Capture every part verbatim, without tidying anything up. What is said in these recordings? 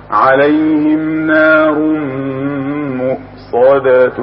عليهم نار مؤصدة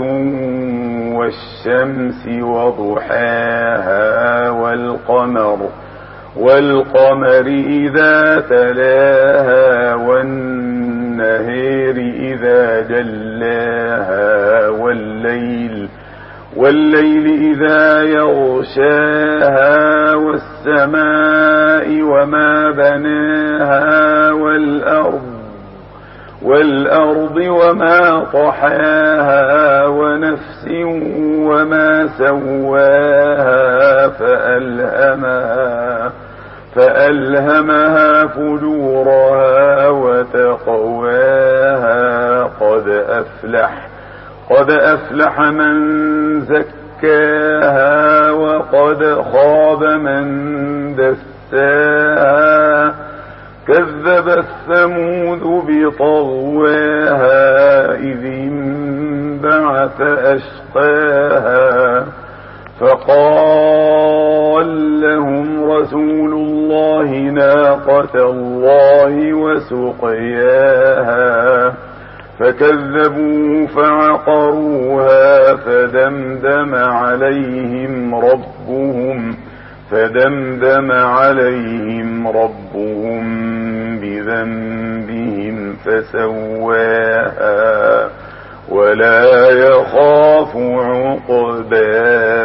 والشمس وضحاها والقمر والقمر إذا تلاها والنهار إذا جلاها والليل والليل إذا يغشاها والسماء وما بناها والأرض والأرض وما طحاها ونفس وما سواها فألهمها فألهمها فجورها وتقواها قد أفلح قد أفلح من زكاها وقد خاب من دساها كذب الثمود بطغواها إذ انبعث أشقاها فقال لهم رسول الله ناقة الله وسقياها فكذبوا فعقروها فدمدم عليهم ربهم فدمدم عليهم ربهم بذنبهم فسواها ولا يخاف عقباها.